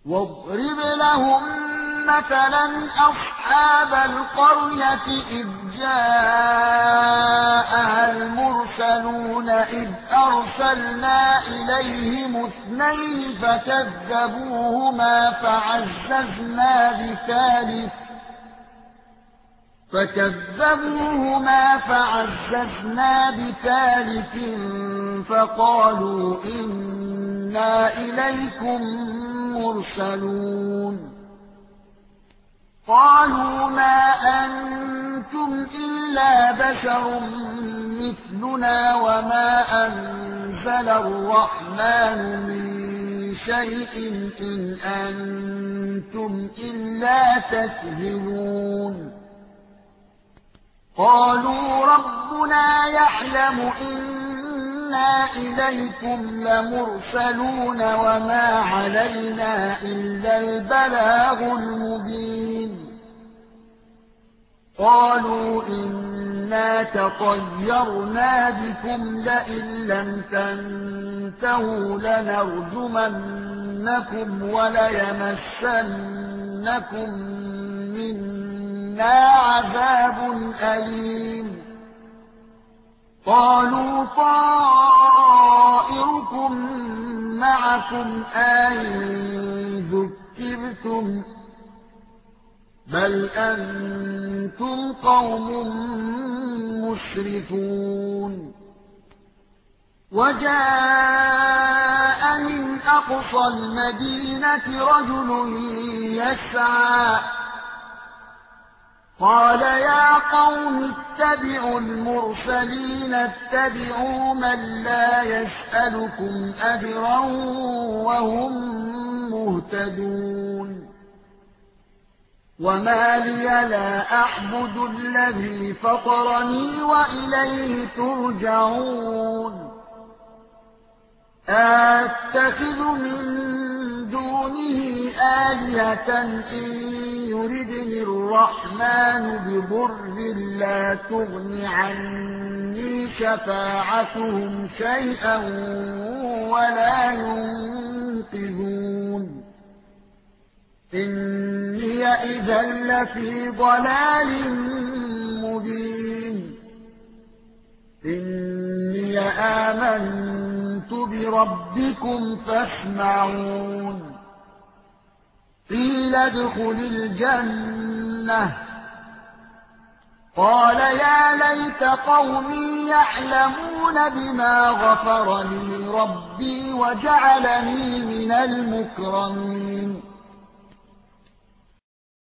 واضرب لهم مثلا أصحاب القرية إذ جاءها المرسلون إذ أرسلنا إليهم اثنين فكذبوهما فعززنا بثالث فقالوا إنا إليكم مرسلون قالوا ما أنتم إلا بشر مثلنا وما أنزل الرحمن من شيء إن أنتم إلا تكذبون قالوا ربنا يعلم إنا إليكم لمرسلون وما علينا إلا البلاغ المبين قالوا إنا تطيرنا بكم لئن لم تنتهوا لنرجمنكم وليمسنكم منا عذاب أليم قالوا طائركم معكم أَإِن ذُكِّرْتُمْ بل أنتم قوم مسرفون وجاء من أقصى المدينة رجل يسعى قال يا قوم اتبعوا المرسلين اتبعوا من لا يسألكم أجرا وهم مهتدون وما لي لا أعبد الذي فطرني وإليه ترجعون أتخذ من دونه آلهة إن يردني الرحمن بضر لا تغن عني شفاعتهم شيئا ولا ينقذون إني إذا لفي ضلال مبين إني آمنت بربكم فاسمعون قيل ادخل الجنة قال يا ليت قومي يعلمون بما غفر لي ربي وجعلني من المكرمين